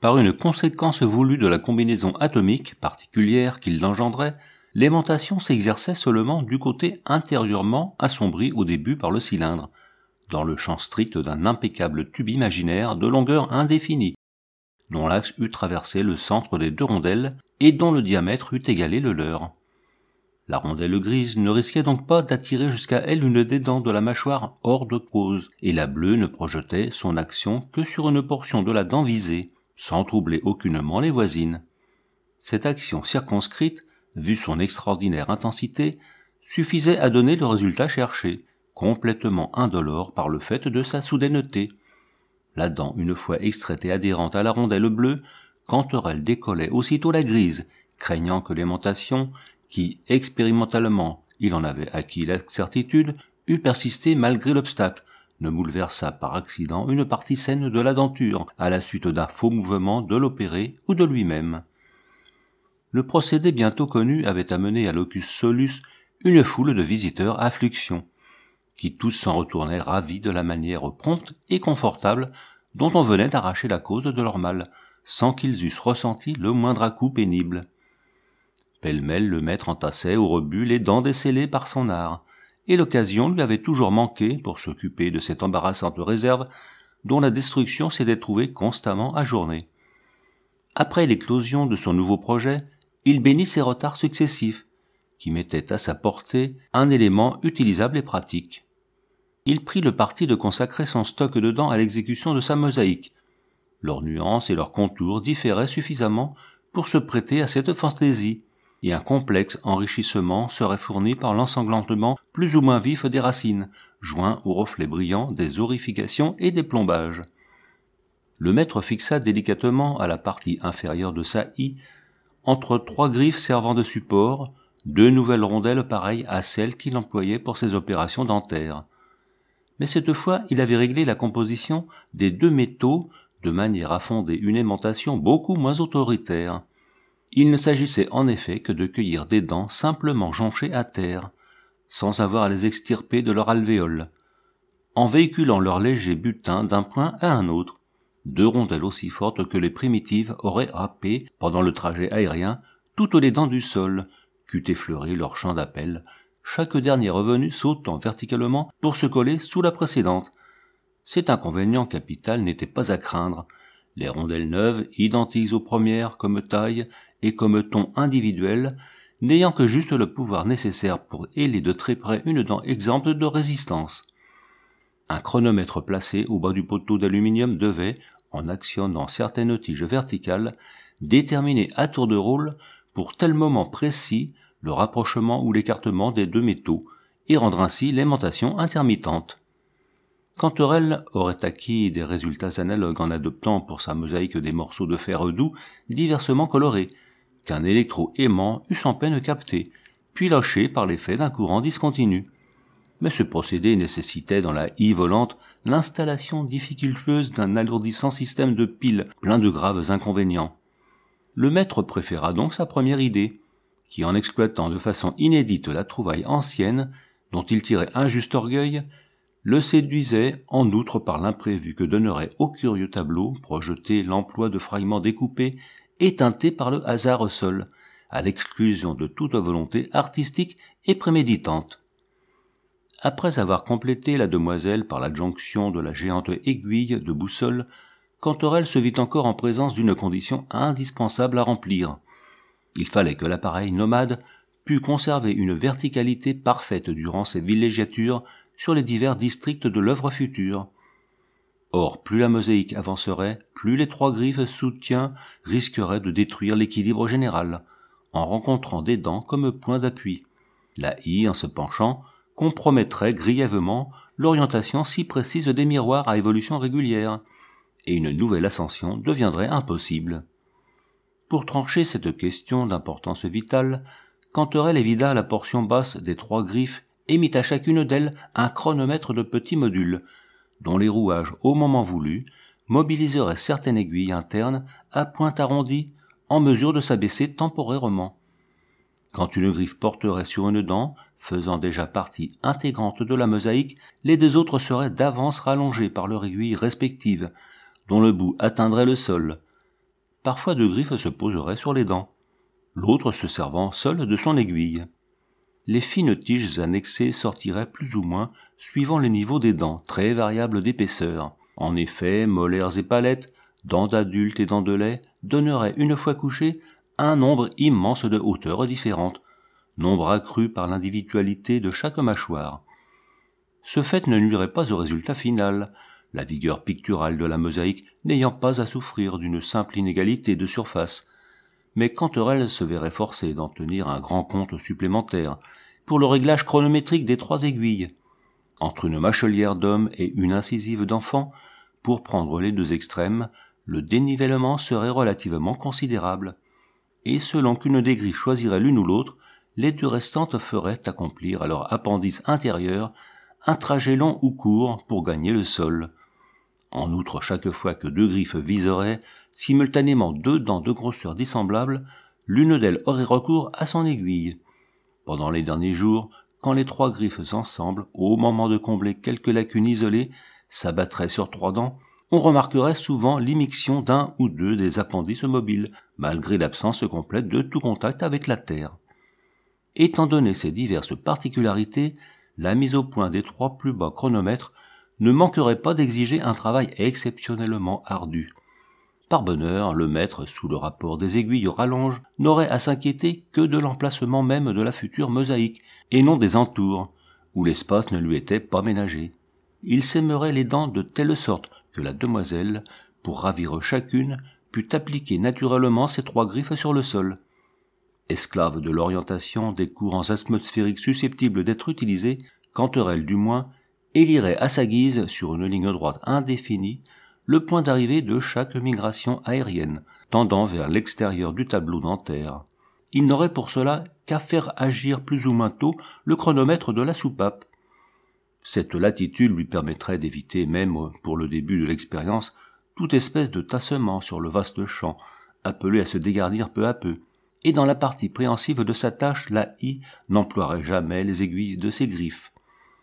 Par une conséquence voulue de la combinaison atomique particulière qu'il engendrait, l'aimantation s'exerçait seulement du côté intérieurement assombri au début par le cylindre, dans le champ strict d'un impeccable tube imaginaire de longueur indéfinie, dont l'axe eût traversé le centre des deux rondelles et dont le diamètre eût égalé le leur. La rondelle grise ne risquait donc pas d'attirer jusqu'à elle une des dents de la mâchoire hors de cause, et la bleue ne projetait son action que sur une portion de la dent visée, sans troubler aucunement les voisines. Cette action circonscrite, vu son extraordinaire intensité, suffisait à donner le résultat cherché, complètement indolore par le fait de sa soudaineté. La dent, une fois extraite et adhérente à la rondelle bleue, Canterelle décollait aussitôt la grise, craignant que l'aimantation, qui, expérimentalement, il en avait acquis la certitude, eût persisté malgré l'obstacle, ne bouleversât par accident une partie saine de la denture, à la suite d'un faux mouvement de l'opéré ou de lui-même. Le procédé bientôt connu avait amené à l'Ocus Solus une foule de visiteurs à fluxion, qui tous s'en retournaient ravis de la manière prompte et confortable dont on venait d'arracher la cause de leur mal, sans qu'ils eussent ressenti le moindre à-coup pénible. Pêle-mêle, le maître entassait au rebut les dents décellées par son art, et l'occasion lui avait toujours manqué pour s'occuper de cette embarrassante réserve dont la destruction s'était trouvée constamment ajournée. Après l'éclosion de son nouveau projet, il bénit ses retards successifs, qui mettaient à sa portée un élément utilisable et pratique. Il prit le parti de consacrer son stock de dents à l'exécution de sa mosaïque. Leurs nuances et leurs contours différaient suffisamment pour se prêter à cette fantaisie, et un complexe enrichissement serait fourni par l'ensanglantement plus ou moins vif des racines, joint aux reflets brillants des aurifications et des plombages. Le maître fixa délicatement à la partie inférieure de sa haie, entre trois griffes servant de support, deux nouvelles rondelles pareilles à celles qu'il employait pour ses opérations dentaires. Mais cette fois, il avait réglé la composition des deux métaux de manière à fonder une aimantation beaucoup moins autoritaire. Il ne s'agissait en effet que de cueillir des dents simplement jonchées à terre, sans avoir à les extirper de leur alvéole, en véhiculant leur léger butin d'un point à un autre, deux rondelles aussi fortes que les primitives auraient râpé, pendant le trajet aérien, toutes les dents du sol, qu'eût effleuré leur champ d'appel, chaque dernier revenu sautant verticalement pour se coller sous la précédente. Cet inconvénient capital n'était pas à craindre. Les rondelles neuves, identiques aux premières comme taille et comme ton individuel, n'ayant que juste le pouvoir nécessaire pour héler de très près une dent exempte de résistance. Un chronomètre placé au bas du poteau d'aluminium devait, en actionnant certaines tiges verticales, déterminer à tour de rôle, pour tel moment précis, le rapprochement ou l'écartement des deux métaux, et rendre ainsi l'aimantation intermittente. Canterelle aurait acquis des résultats analogues en adoptant pour sa mosaïque des morceaux de fer doux diversement colorés, qu'un électro-aimant eût sans peine capté, puis lâché par l'effet d'un courant discontinu. Mais ce procédé nécessitait dans la haie volante l'installation difficultueuse d'un alourdissant système de piles plein de graves inconvénients. Le maître préféra donc sa première idée, qui, en exploitant de façon inédite la trouvaille ancienne, dont il tirait un juste orgueil, le séduisait en outre par l'imprévu que donnerait au curieux tableau projeté l'emploi de fragments découpés et teintés par le hasard seul, à l'exclusion de toute volonté artistique et préméditante. Après avoir complété la demoiselle par l'adjonction de la géante aiguille de boussole, Canterelle se vit encore en présence d'une condition indispensable à remplir. Il fallait que l'appareil nomade pût conserver une verticalité parfaite durant ses villégiatures sur les divers districts de l'œuvre future. Or, plus la mosaïque avancerait, plus les trois griffes soutiens risqueraient de détruire l'équilibre général, en rencontrant des dents comme point d'appui. La haie, en se penchant, compromettrait grièvement l'orientation si précise des miroirs à évolution régulière, et une nouvelle ascension deviendrait impossible. Pour trancher cette question d'importance vitale, Canterelle évida la portion basse des trois griffes et mit à chacune d'elles un chronomètre de petits modules, dont les rouages, au moment voulu, mobiliseraient certaines aiguilles internes à pointe arrondie, en mesure de s'abaisser temporairement. Quand une griffe porterait sur une dent, faisant déjà partie intégrante de la mosaïque, les deux autres seraient d'avance rallongées par leurs aiguilles respectives, dont le bout atteindrait le sol. Parfois deux griffes se poseraient sur les dents, l'autre se servant seul de son aiguille. Les fines tiges annexées sortiraient plus ou moins suivant le niveau des dents, très variables d'épaisseur. En effet, molaires et palettes, dents d'adulte et dents de lait, donneraient une fois couchées un nombre immense de hauteurs différentes, nombre accru par l'individualité de chaque mâchoire. Ce fait ne nuirait pas au résultat final, la vigueur picturale de la mosaïque n'ayant pas à souffrir d'une simple inégalité de surface. Mais Canterelle se verrait forcé d'en tenir un grand compte supplémentaire pour le réglage chronométrique des 3 aiguilles. Entre une mâchelière d'homme et une incisive d'enfant, pour prendre les 2 extrêmes, le dénivellement serait relativement considérable. Et selon qu'une des griffes choisirait l'une ou l'autre, les 2 restantes feraient accomplir à leur appendice intérieur un trajet long ou court pour gagner le sol. En outre, chaque fois que 2 griffes viseraient simultanément 2 dents de grosseur dissemblable, l'une d'elles aurait recours à son aiguille. Pendant les derniers jours, quand les 3 griffes ensemble, au moment de combler quelques lacunes isolées, s'abattraient sur 3 dents, on remarquerait souvent l'immixtion d'un ou 2 des appendices mobiles, malgré l'absence complète de tout contact avec la terre. Étant donné ces diverses particularités, la mise au point des 3 plus bas chronomètres ne manquerait pas d'exiger un travail exceptionnellement ardu. Par bonheur, le maître, sous le rapport des aiguilles aux rallonges, n'aurait à s'inquiéter que de l'emplacement même de la future mosaïque, et non des entours, où l'espace ne lui était pas ménagé. Il sèmerait les dents de telle sorte que la demoiselle, pour ravir chacune, put appliquer naturellement ses 3 griffes sur le sol. Esclave de l'orientation des courants atmosphériques susceptibles d'être utilisés, Canterelle du moins, élirait à sa guise, sur une ligne droite indéfinie, le point d'arrivée de chaque migration aérienne, tendant vers l'extérieur du tableau dentaire. Il n'aurait pour cela qu'à faire agir plus ou moins tôt le chronomètre de la soupape. Cette latitude lui permettrait d'éviter, même pour le début de l'expérience, toute espèce de tassement sur le vaste champ, appelé à se dégarnir peu à peu, et dans la partie préhensive de sa tâche, la I n'emploierait jamais les aiguilles de ses griffes.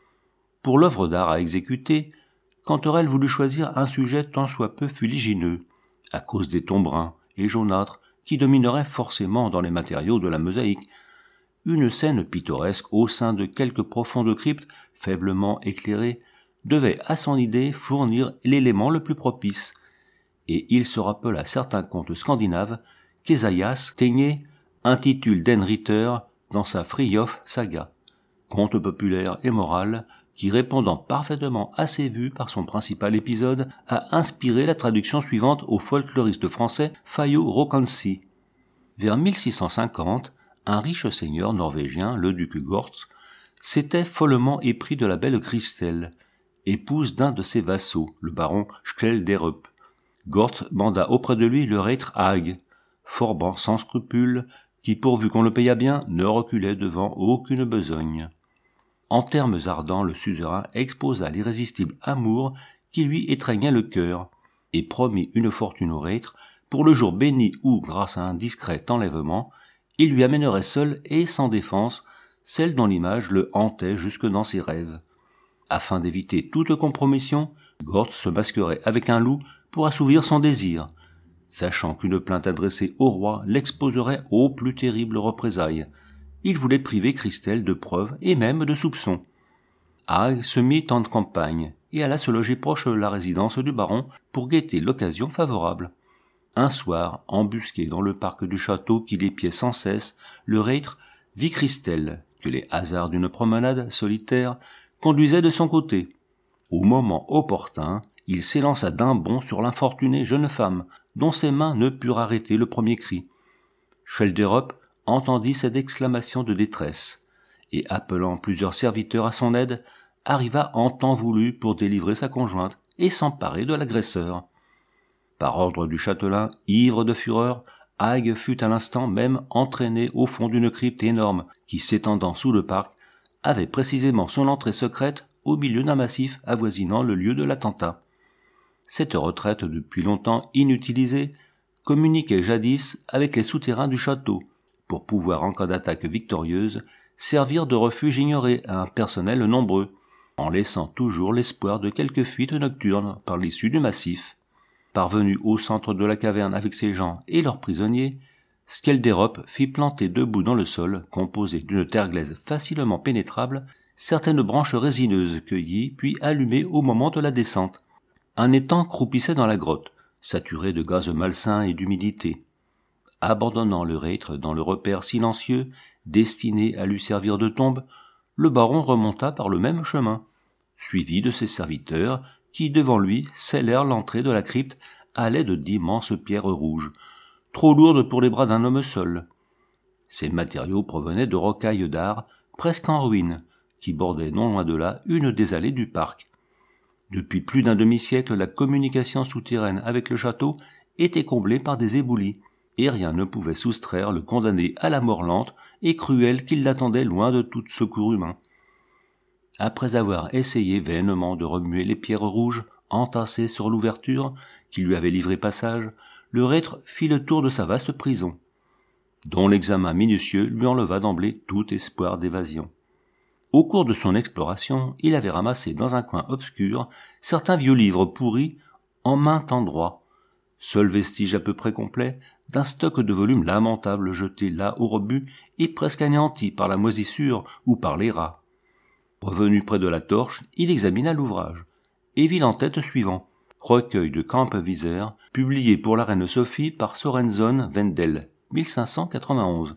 Pour l'œuvre d'art à exécuter, Canterelle voulut choisir un sujet tant soit peu fuligineux, à cause des tons bruns et jaunâtres qui domineraient forcément dans les matériaux de la mosaïque. Une scène pittoresque au sein de quelques profondes cryptes faiblement éclairées devait à son idée fournir l'élément le plus propice, et il se rappela certains contes scandinaves qu'Ésaïas Tegné intitule Den Ritter dans sa Friof saga, conte populaire et moral qui, répondant parfaitement à ses vues par son principal épisode, a inspiré la traduction suivante au folkloriste français Fayot Rokansi. Vers 1650, un riche seigneur norvégien, le duc Gortz, s'était follement épris de la belle Christelle, épouse d'un de ses vassaux, le baron Skjelderup. Gortz manda auprès de lui le reître Hag, forban sans scrupule, qui, pourvu qu'on le payât bien, ne reculait devant aucune besogne. En termes ardents, le suzerain exposa l'irrésistible amour qui lui étreignait le cœur, et promit une fortune au reître pour le jour béni où, grâce à un discret enlèvement, il lui amènerait seul et sans défense celle dont l'image le hantait jusque dans ses rêves. Afin d'éviter toute compromission, Gortz se masquerait avec un loup pour assouvir son désir, sachant qu'une plainte adressée au roi l'exposerait aux plus terribles représailles. Il voulait priver Christelle de preuves et même de soupçons. Hag se mit en campagne et alla se loger proche de la résidence du baron pour guetter l'occasion favorable. Un soir, embusqué dans le parc du château qu'il épiait sans cesse, le reître vit Christelle, que les hasards d'une promenade solitaire conduisaient de son côté. Au moment opportun, il s'élança d'un bond sur l'infortunée jeune femme, dont ses mains ne purent arrêter le premier cri. Skjelderup entendit cette exclamation de détresse, et appelant plusieurs serviteurs à son aide, arriva en temps voulu pour délivrer sa conjointe et s'emparer de l'agresseur. Par ordre du châtelain, ivre de fureur, Hag fut à l'instant même entraîné au fond d'une crypte énorme qui, s'étendant sous le parc, avait précisément son entrée secrète au milieu d'un massif avoisinant le lieu de l'attentat. Cette retraite, depuis longtemps inutilisée, communiquait jadis avec les souterrains du château, pour pouvoir, en cas d'attaque victorieuse, servir de refuge ignoré à un personnel nombreux, en laissant toujours l'espoir de quelques fuites nocturnes par l'issue du massif. Parvenu au centre de la caverne avec ses gens et leurs prisonniers, Skelderup fit planter debout dans le sol, composé d'une terre glaise facilement pénétrable, certaines branches résineuses cueillies puis allumées au moment de la descente. Un étang croupissait dans la grotte, saturé de gaz malsains et d'humidité. Abandonnant le reître dans le repère silencieux, destiné à lui servir de tombe, le baron remonta par le même chemin, suivi de ses serviteurs, qui, devant lui, scellèrent l'entrée de la crypte à l'aide d'immenses pierres rouges, trop lourdes pour les bras d'un homme seul. Ces matériaux provenaient de rocailles d'art, presque en ruine, qui bordaient non loin de là une des allées du parc. Depuis plus d'un demi-siècle, la communication souterraine avec le château était comblée par des éboulis, et rien ne pouvait soustraire le condamné à la mort lente et cruelle qui l'attendait loin de tout secours humain. Après avoir essayé vainement de remuer les pierres rouges entassées sur l'ouverture qui lui avait livré passage, le reître fit le tour de sa vaste prison, dont l'examen minutieux lui enleva d'emblée tout espoir d'évasion. Au cours de son exploration, il avait ramassé dans un coin obscur certains vieux livres pourris en maint endroit, seul vestige à peu près complet d'un stock de volumes lamentables jetés là au rebut et presque anéantis par la moisissure ou par les rats. Revenu près de la torche, il examina l'ouvrage, et vit l'en-tête suivant, recueil de Kampwieser, publié pour la reine Sophie par Sorenson Wendel, 1591.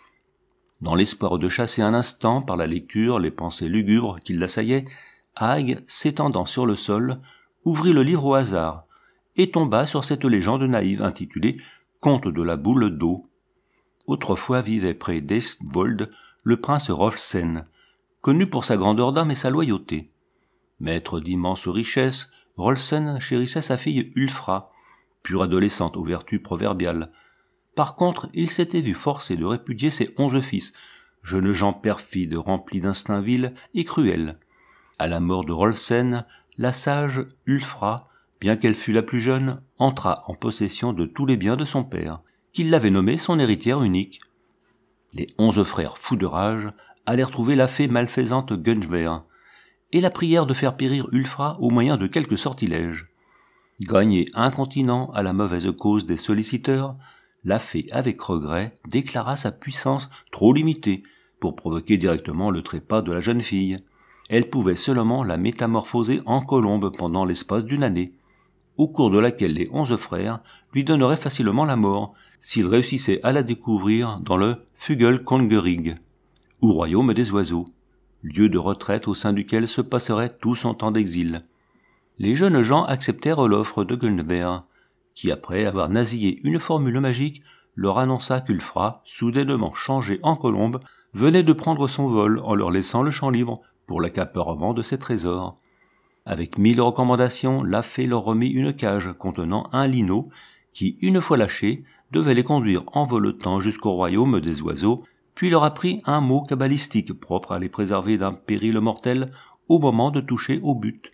Dans l'espoir de chasser un instant par la lecture les pensées lugubres qui l'assaillaient, Haig, s'étendant sur le sol, ouvrit le livre au hasard, et tomba sur cette légende naïve intitulée « Conte de la boule d'eau ». Autrefois vivait près d'Estvold le prince Rolfsen, connu pour sa grandeur d'âme et sa loyauté. Maître d'immenses richesses, Rolfsen chérissait sa fille Ulfra, pure adolescente aux vertus proverbiales. Par contre, il s'était vu forcé de répudier ses 11 fils, jeunes gens perfides remplis d'instincts vils et cruels. À la mort de Rolfsen, la sage Ulfra, bien qu'elle fût la plus jeune, entra en possession de tous les biens de son père, qui l'avait nommée son héritière unique. Les 11 frères fous de rage allèrent trouver la fée malfaisante Gunver, et la prièrent de faire périr Ulfra au moyen de quelques sortilèges. Gagnée incontinent à la mauvaise cause des solliciteurs, la fée, avec regret, déclara sa puissance trop limitée pour provoquer directement le trépas de la jeune fille. Elle pouvait seulement la métamorphoser en colombe pendant l'espace d'une année, au cours de laquelle les 11 frères lui donneraient facilement la mort, s'il réussissait à la découvrir dans le Fugelkongerig, ou royaume des oiseaux, lieu de retraite au sein duquel se passerait tout son temps d'exil. Les jeunes gens acceptèrent l'offre de Gunver, qui, après avoir nasillé une formule magique, leur annonça qu'Ulfra, soudainement changée en colombe, venait de prendre son vol en leur laissant le champ libre pour l'accaparement de ses trésors. Avec 1000 recommandations, la fée leur remit une cage contenant un linot qui, une fois lâché, devait les conduire en voletant jusqu'au royaume des oiseaux, puis leur apprit un mot cabalistique propre à les préserver d'un péril mortel au moment de toucher au but.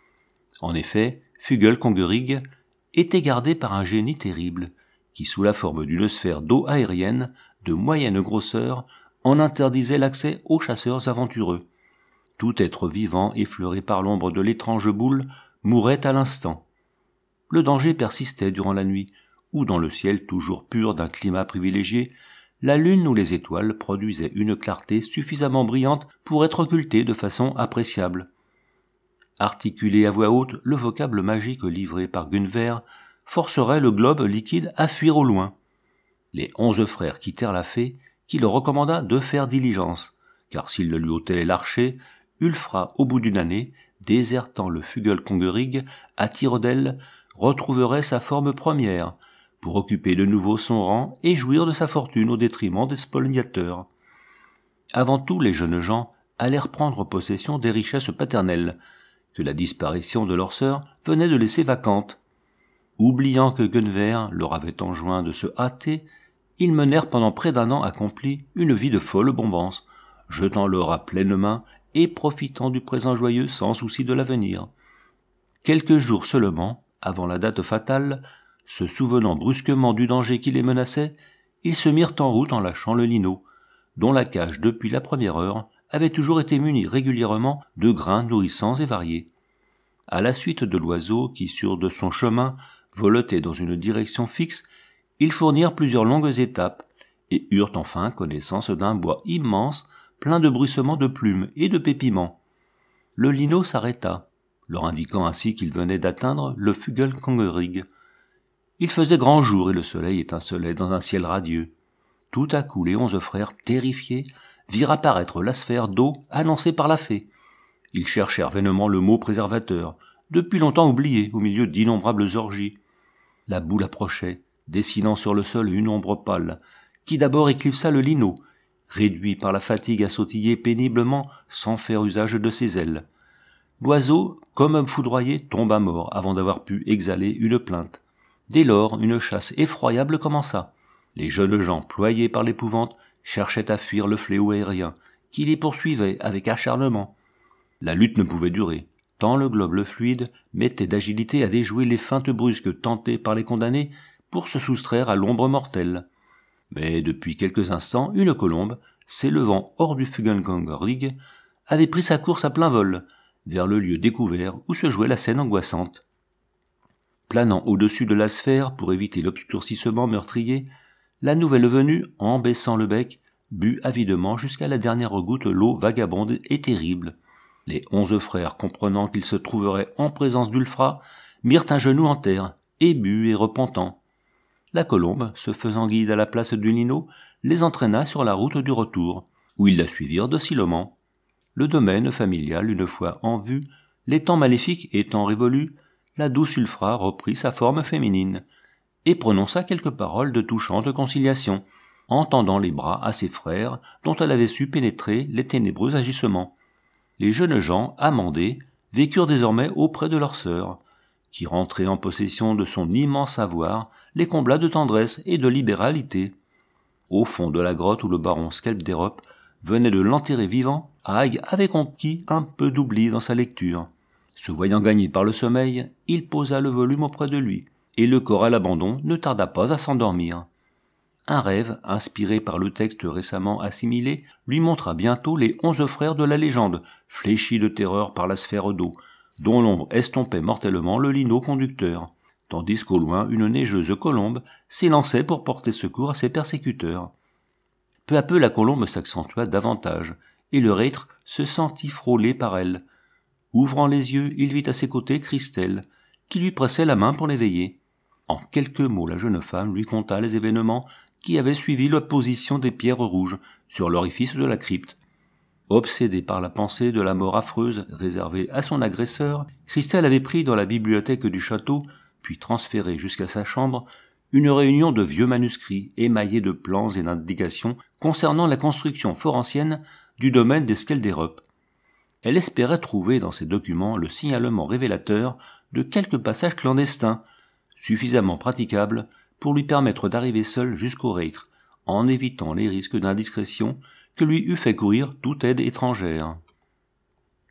En effet, Fugelkongerig était gardé par un génie terrible, qui, sous la forme d'une sphère d'eau aérienne de moyenne grosseur, en interdisait l'accès aux chasseurs aventureux. Tout être vivant effleuré par l'ombre de l'étrange boule mourait à l'instant. Le danger persistait durant la nuit, où dans le ciel toujours pur d'un climat privilégié, la lune ou les étoiles produisaient une clarté suffisamment brillante pour être occultée de façon appréciable. Articuler à voix haute le vocable magique livré par Gunver forcerait le globe liquide à fuir au loin. Les 11 frères quittèrent la fée, qui leur recommanda de faire diligence, car s'ils le lui ôtaient l'archer, Ulfra, au bout d'une année, désertant le Fugelkongerig, à tire d'aile, retrouverait sa forme première, pour occuper de nouveau son rang et jouir de sa fortune au détriment des spoliateurs. Avant tout, les jeunes gens allèrent prendre possession des richesses paternelles, que la disparition de leur sœur venait de laisser vacantes. Oubliant que Gunver leur avait enjoint de se hâter, ils menèrent pendant près d'un an accompli une vie de folle bombance, jetant l'or à pleines mains et profitant du présent joyeux sans souci de l'avenir. Quelques jours seulement, avant la date fatale, se souvenant brusquement du danger qui les menaçait, ils se mirent en route en lâchant le linot, dont la cage depuis la première heure avait toujours été munie régulièrement de grains nourrissants et variés. À la suite de l'oiseau qui, sûr de son chemin, Voletés dans une direction fixe, ils fournirent plusieurs longues étapes et eurent enfin connaissance d'un bois immense plein de bruissements de plumes et de pépiments. Le lino s'arrêta, leur indiquant ainsi qu'ils venaient d'atteindre le Fugelkongerig. Il faisait grand jour et le soleil étincelait dans un ciel radieux. Tout à coup, les 11 frères, terrifiés, virent apparaître la sphère d'eau annoncée par la fée. Ils cherchèrent vainement le mot préservateur, depuis longtemps oublié au milieu d'innombrables orgies. La boule approchait, dessinant sur le sol une ombre pâle, qui d'abord éclipsa le lino, réduit par la fatigue à sautiller péniblement sans faire usage de ses ailes. L'oiseau, comme foudroyé, tomba mort avant d'avoir pu exhaler une plainte. Dès lors, une chasse effroyable commença. Les jeunes gens, ployés par l'épouvante, cherchaient à fuir le fléau aérien, qui les poursuivait avec acharnement. La lutte ne pouvait durer, tant le globe fluide mettait d'agilité à déjouer les feintes brusques tentées par les condamnés pour se soustraire à l'ombre mortelle. Mais depuis quelques instants, une colombe, s'élevant hors du Fugelkongerig, avait pris sa course à plein vol, vers le lieu découvert où se jouait la scène angoissante. Planant au-dessus de la sphère pour éviter l'obscurcissement meurtrier, la nouvelle venue, en baissant le bec, but avidement jusqu'à la dernière goutte l'eau vagabonde et terrible. Les 11 frères, comprenant qu'ils se trouveraient en présence d'Ulfra, mirent un genou en terre, émus et repentants. La colombe, se faisant guide à la place du lino, les entraîna sur la route du retour, où ils la suivirent docilement. Le domaine familial, une fois en vue, les temps maléfiques étant révolus, la douce Ulfra reprit sa forme féminine, et prononça quelques paroles de touchante conciliation, en tendant les bras à ses frères dont elle avait su pénétrer les ténébreux agissements. Les jeunes gens, amendés, vécurent désormais auprès de leur sœur, qui, rentrée en possession de son immense savoir, les combla de tendresse et de libéralité. Au fond de la grotte où le baron Skelpderup venait de l'enterrer vivant, Haig avait conquis un peu d'oubli dans sa lecture. Se voyant gagné par le sommeil, il posa le volume auprès de lui, et le corps à l'abandon ne tarda pas à s'endormir. Un rêve, inspiré par le texte récemment assimilé, lui montra bientôt les 11 frères de la légende, fléchis de terreur par la sphère d'eau, dont l'ombre estompait mortellement le lino conducteur, tandis qu'au loin une neigeuse colombe s'élançait pour porter secours à ses persécuteurs. Peu à peu la colombe s'accentua davantage, et le reître se sentit frôlé par elle. Ouvrant les yeux, il vit à ses côtés Christelle, qui lui pressait la main pour l'éveiller. En quelques mots, la jeune femme lui conta les événements qui avaient suivi l'apposition des pierres rouges sur l'orifice de la crypte. Obsédée par la pensée de la mort affreuse réservée à son agresseur, Christelle avait pris dans la bibliothèque du château, puis transféré jusqu'à sa chambre, une réunion de vieux manuscrits émaillés de plans et d'indications concernant la construction forancienne du domaine des Skelderup. Elle espérait trouver dans ces documents le signalement révélateur de quelques passages clandestins, suffisamment praticables pour lui permettre d'arriver seule jusqu'au reître, en évitant les risques d'indiscrétion que lui eût fait courir toute aide étrangère.